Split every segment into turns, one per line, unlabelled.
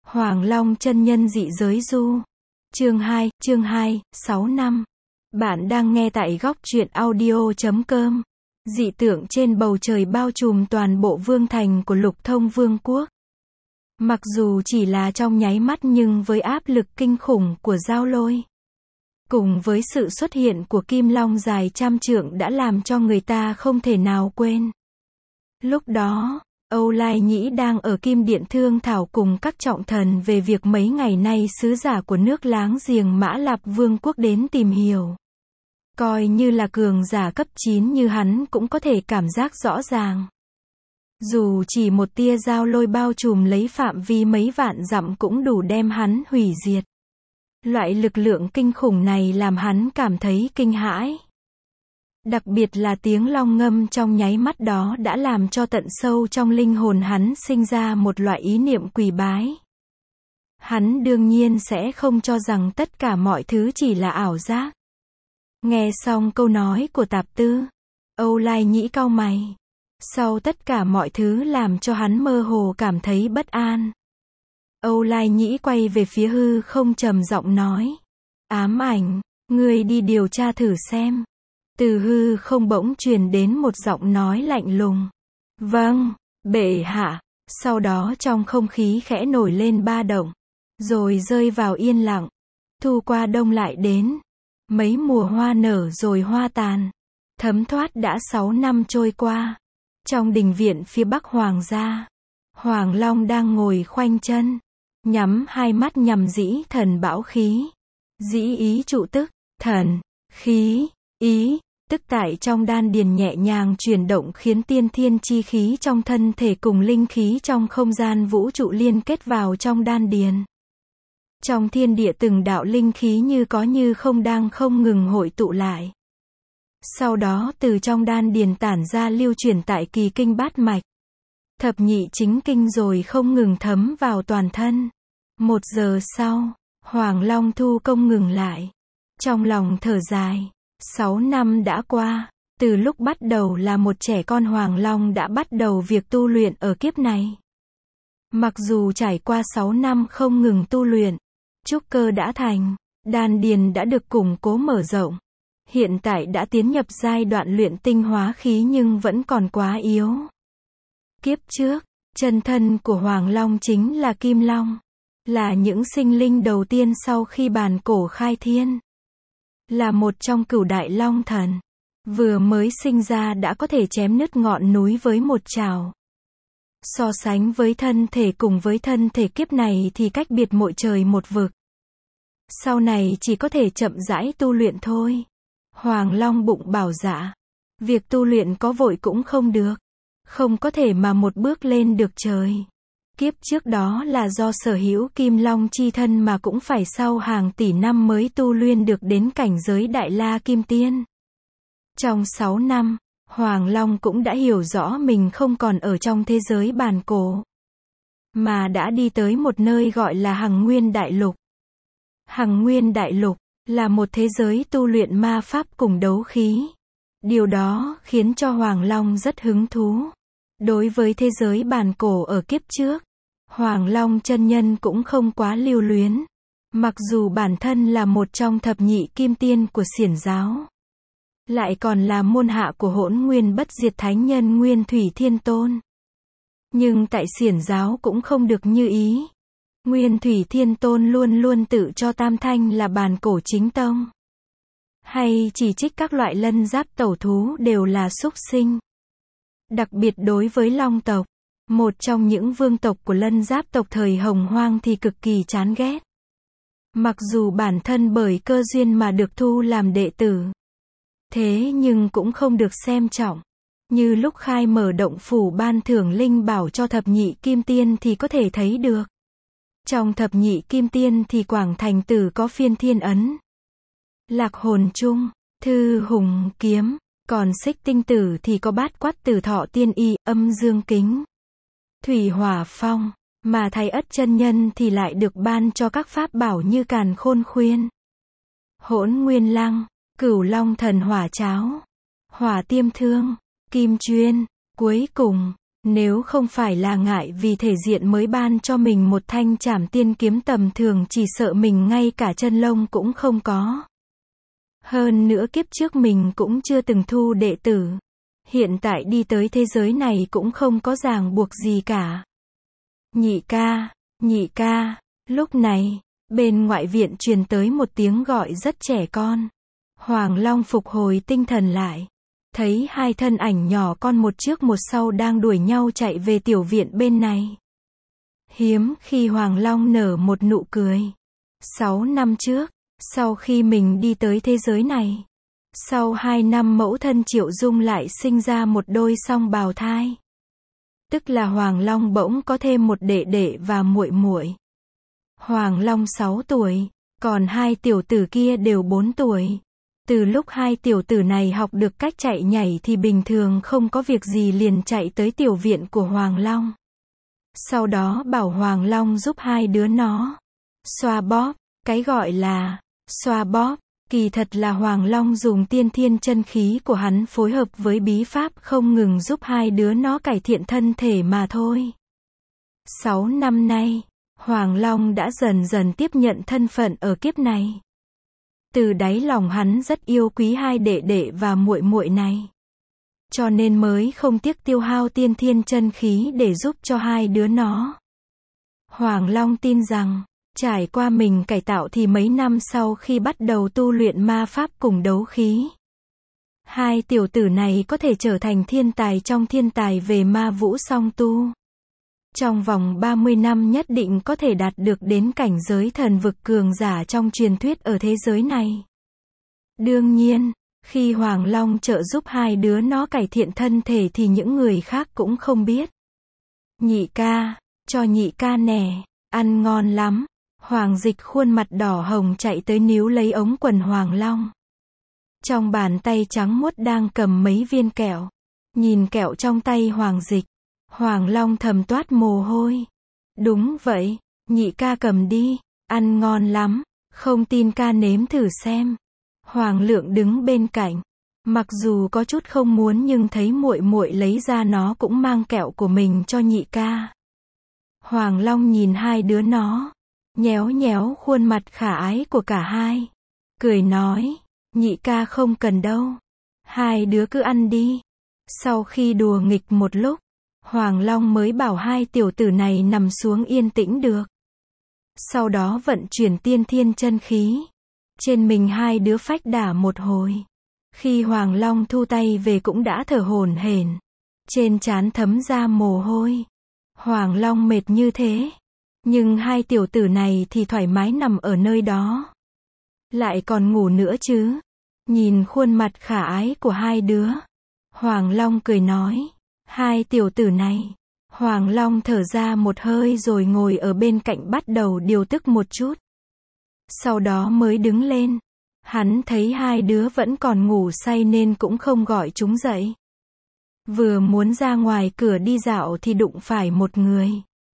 Hoàng Long chân nhân dị giới du. Chương 2, 6 năm. Bạn đang nghe tại góc truyện audio.com. Dị tượng trên bầu trời bao trùm toàn bộ vương thành của Lục Thông Vương quốc. Mặc dù chỉ là trong nháy mắt nhưng với áp lực kinh khủng của giao lôi, cùng với sự xuất hiện của kim long dài trăm trượng đã làm cho người ta không thể nào quên. Lúc đó, Âu Lai Nhĩ đang ở Kim Điện thương thảo cùng các trọng thần về việc mấy ngày nay sứ giả của nước láng giềng Mã Lạp Vương quốc đến tìm hiểu. Coi như là cường giả cấp 9 như hắn cũng có thể cảm giác rõ ràng. Dù chỉ một tia giao lôi bao trùm lấy phạm vi mấy vạn dặm cũng đủ đem hắn hủy diệt. Loại lực lượng kinh khủng này làm hắn cảm thấy kinh hãi. Đặc biệt là tiếng long ngâm trong nháy mắt đó đã làm cho tận sâu trong linh hồn hắn sinh ra một loại ý niệm quỳ bái. Hắn đương nhiên sẽ không cho rằng tất cả mọi thứ chỉ là ảo giác. Nghe xong câu nói của Tạp Tư, Âu Lai Nhĩ cau mày. Sau tất cả mọi thứ làm cho hắn mơ hồ cảm thấy bất an. Âu Lai Nhĩ quay về phía hư không trầm giọng nói. Ám ảnh, ngươi đi điều tra thử xem. Từ hư không bỗng truyền đến một giọng nói lạnh lùng. Vâng, bệ hạ. Sau đó trong không khí khẽ nổi lên ba động, rồi rơi vào yên lặng. Thu qua đông lại đến. Mấy mùa hoa nở rồi hoa tàn. Thấm thoát đã 6 năm trôi qua. Trong đình viện phía bắc hoàng gia, Hoàng Long đang ngồi khoanh chân, nhắm hai mắt nhằm dĩ thần bão khí. Dĩ ý trụ tức, thần, khí, ý, tức tại trong đan điền nhẹ nhàng chuyển động khiến tiên thiên chi khí trong thân thể cùng linh khí trong không gian vũ trụ liên kết vào trong đan điền. Trong thiên địa từng đạo linh khí như có như không đang không ngừng hội tụ lại. Sau đó từ trong đan điền tản ra lưu chuyển tại kỳ kinh bát mạch. Thập nhị chính kinh rồi không ngừng thấm vào toàn thân. 1 giờ sau, Hoàng Long thu công ngừng lại. Trong lòng thở dài, 6 năm đã qua, từ lúc bắt đầu là một trẻ con Hoàng Long đã bắt đầu việc tu luyện ở kiếp này. Mặc dù trải qua 6 năm không ngừng tu luyện, trúc cơ đã thành, đan điền đã được củng cố mở rộng. Hiện tại đã tiến nhập giai đoạn luyện tinh hóa khí nhưng vẫn còn quá yếu. Kiếp trước, chân thân của Hoàng Long chính là Kim Long. Là những sinh linh đầu tiên sau khi bàn cổ khai thiên. Là một trong cửu đại long thần. Vừa mới sinh ra đã có thể chém nứt ngọn núi với một trảo. So sánh với thân thể cùng với thân thể kiếp này thì cách biệt một trời một vực. Sau này chỉ có thể chậm rãi tu luyện thôi. Hoàng Long bụng bảo dạ. Việc tu luyện có vội cũng không được. Không có thể mà một bước lên được trời. Kiếp trước đó là do sở hữu Kim Long chi thân mà cũng phải sau hàng tỷ năm mới tu luyện được đến cảnh giới Đại La Kim Tiên. Trong 6 năm, Hoàng Long cũng đã hiểu rõ mình không còn ở trong thế giới bàn cổ, mà đã đi tới một nơi gọi là Hằng Nguyên Đại Lục. Hằng Nguyên Đại Lục là một thế giới tu luyện ma pháp cùng đấu khí. Điều đó khiến cho Hoàng Long rất hứng thú. Đối với thế giới bàn cổ ở kiếp trước, Hoàng Long chân nhân cũng không quá lưu luyến. Mặc dù bản thân là một trong thập nhị kim tiên của Xiển giáo, lại còn là môn hạ của Hỗn Nguyên Bất Diệt Thánh Nhân Nguyên Thủy Thiên Tôn. Nhưng tại Xiển giáo cũng không được như ý. Nguyên Thủy Thiên Tôn luôn luôn tự cho Tam Thanh là bàn cổ chính tông. Hay chỉ trích các loại lân giáp tẩu thú đều là súc sinh. Đặc biệt đối với Long tộc, một trong những vương tộc của lân giáp tộc thời Hồng Hoang thì cực kỳ chán ghét. Mặc dù bản thân bởi cơ duyên mà được thu làm đệ tử, thế nhưng cũng không được xem trọng. Như lúc khai mở động phủ ban thưởng linh bảo cho thập nhị kim tiên thì có thể thấy được. Trong thập nhị kim tiên thì Quảng Thành Tử có Phiên Thiên Ấn, Lạc Hồn Chung, Thư Hùng Kiếm, còn Xích Tinh Tử thì có Bát Quát Tử Thọ Tiên Y, Âm Dương Kính, Thủy Hỏa Phong, mà Thái Ất chân nhân thì lại được ban cho các pháp bảo như Càn Khôn Khuyên, Hỗn Nguyên Lăng, Cửu Long Thần Hỏa Cháo, Hỏa Tiêm Thương, Kim Chuyên. Cuối cùng, Nếu không phải là ngại vì thể diện mới ban cho mình một thanh trảm tiên kiếm tầm thường, chỉ sợ mình ngay cả chân lông cũng không có. Hơn nữa kiếp trước mình cũng chưa từng thu đệ tử. Hiện tại đi tới thế giới này cũng không có ràng buộc gì cả. Nhị ca, lúc này, bên ngoại viện truyền tới một tiếng gọi rất trẻ con. Hoàng Long phục hồi tinh thần lại. Thấy hai thân ảnh nhỏ con một trước một sau đang đuổi nhau chạy về tiểu viện bên này. Hiếm khi Hoàng Long nở một nụ cười. 6 năm trước, sau khi mình đi tới thế giới này, sau 2 năm mẫu thân Triệu Dung lại sinh ra một đôi song bào thai. Tức là Hoàng Long bỗng có thêm một đệ đệ và muội muội. Hoàng Long 6 tuổi, còn hai tiểu tử kia đều 4 tuổi. Từ lúc hai tiểu tử này học được cách chạy nhảy thì bình thường không có việc gì liền chạy tới tiểu viện của Hoàng Long. Sau đó bảo Hoàng Long giúp hai đứa nó xoa bóp. Cái gọi là xoa bóp, kỳ thật là Hoàng Long dùng tiên thiên chân khí của hắn phối hợp với bí pháp không ngừng giúp hai đứa nó cải thiện thân thể mà thôi. 6 năm nay, Hoàng Long đã dần dần tiếp nhận thân phận ở kiếp này. Từ đáy lòng hắn rất yêu quý hai đệ đệ và muội muội này. Cho nên mới không tiếc tiêu hao tiên thiên chân khí để giúp cho hai đứa nó. Hoàng Long tin rằng, trải qua mình cải tạo thì mấy năm sau khi bắt đầu tu luyện ma pháp cùng đấu khí, hai tiểu tử này có thể trở thành thiên tài trong thiên tài về ma vũ song tu. Trong vòng 30 năm nhất định có thể đạt được đến cảnh giới thần vực cường giả trong truyền thuyết ở thế giới này. Đương nhiên, khi Hoàng Long trợ giúp hai đứa nó cải thiện thân thể thì những người khác cũng không biết. Nhị ca, cho nhị ca nè, ăn ngon lắm. Hoàng Dịch khuôn mặt đỏ hồng chạy tới níu lấy ống quần Hoàng Long. Trong bàn tay trắng muốt đang cầm mấy viên kẹo. Nhìn kẹo trong tay Hoàng Dịch, Hoàng Long thầm toát mồ hôi. Đúng vậy, nhị ca cầm đi, ăn ngon lắm, không tin ca nếm thử xem. Hoàng Lượng đứng bên cạnh, mặc dù có chút không muốn nhưng thấy muội muội lấy ra nó cũng mang kẹo của mình cho nhị ca. Hoàng Long nhìn hai đứa nó, nhéo nhéo khuôn mặt khả ái của cả hai, cười nói, nhị ca không cần đâu, hai đứa cứ ăn đi. Sau khi đùa nghịch một lúc, Hoàng Long mới bảo hai tiểu tử này nằm xuống yên tĩnh được. Sau đó vận chuyển tiên thiên chân khí. Trên mình hai đứa phách đả một hồi. Khi Hoàng Long thu tay về cũng đã thở hổn hển. Trên trán thấm ra mồ hôi. Hoàng Long mệt như thế. Nhưng hai tiểu tử này thì thoải mái nằm ở nơi đó. Lại còn ngủ nữa chứ. Nhìn khuôn mặt khả ái của hai đứa, Hoàng Long cười nói, hai tiểu tử này. Hoàng Long thở ra một hơi rồi ngồi ở bên cạnh bắt đầu điều tức một chút. Sau đó mới đứng lên. Hắn thấy hai đứa vẫn còn ngủ say nên cũng không gọi chúng dậy. Vừa muốn ra ngoài cửa đi dạo thì đụng phải một người.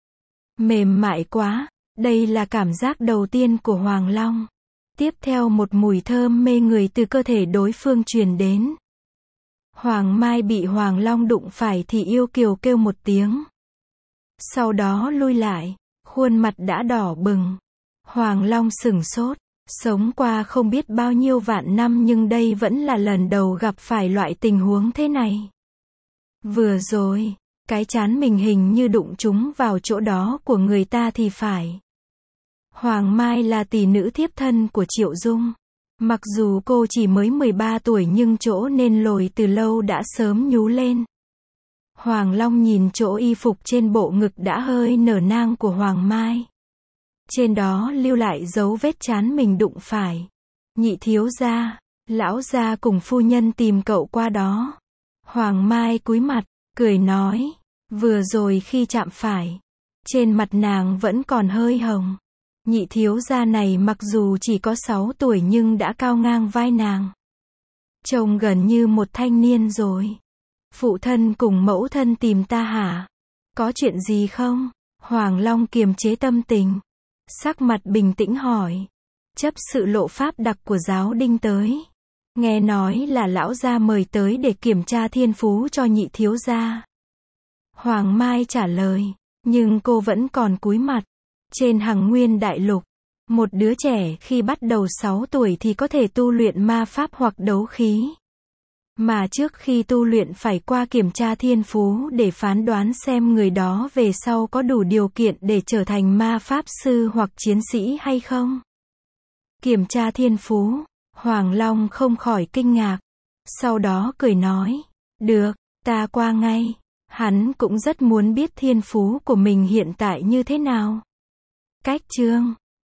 Mềm mại quá, đây là cảm giác đầu tiên của Hoàng Long. Tiếp theo một mùi thơm mê người từ cơ thể đối phương truyền đến. Hoàng Mai bị Hoàng Long đụng phải thì yêu kiều kêu một tiếng. Sau đó lui lại, khuôn mặt đã đỏ bừng. Hoàng Long sửng sốt, sống qua không biết bao nhiêu vạn năm nhưng đây vẫn là lần đầu gặp phải loại tình huống thế này. Vừa rồi, cái trán mình hình như đụng trúng vào chỗ đó của người ta thì phải. Hoàng Mai là tỷ nữ thiếp thân của Triệu Dung. Mặc dù cô chỉ mới 13 tuổi nhưng chỗ nên lồi từ lâu đã sớm nhú lên. Hoàng Long nhìn chỗ y phục trên bộ ngực đã hơi nở nang của Hoàng Mai. Trên đó lưu lại dấu vết trán mình đụng phải. Nhị thiếu gia, lão gia cùng phu nhân tìm cậu qua đó. Hoàng Mai cúi mặt, cười nói, vừa rồi khi chạm phải, trên mặt nàng vẫn còn hơi hồng. Nhị thiếu gia này mặc dù chỉ có 6 tuổi nhưng đã cao ngang vai nàng. Trông gần như một thanh niên rồi. Phụ thân cùng mẫu thân tìm ta hả? Có chuyện gì không? Hoàng Long kiềm chế tâm tình. Sắc mặt bình tĩnh hỏi. Chấp sự lộ pháp đặc của giáo đinh tới. Nghe nói là lão gia mời tới để kiểm tra thiên phú cho nhị thiếu gia. Hoàng Mai trả lời. Nhưng cô vẫn còn cúi mặt. Trên Hằng Nguyên Đại Lục, một đứa trẻ khi bắt đầu 6 tuổi thì có thể tu luyện ma pháp hoặc đấu khí. Mà trước khi tu luyện phải qua kiểm tra thiên phú để phán đoán xem người đó về sau có đủ điều kiện để trở thành ma pháp sư hoặc chiến sĩ hay không. Kiểm tra thiên phú, Hoàng Long không khỏi kinh ngạc. Sau đó cười nói, được, ta qua ngay. Hắn cũng rất muốn biết thiên phú của mình hiện tại như thế nào. Cách chương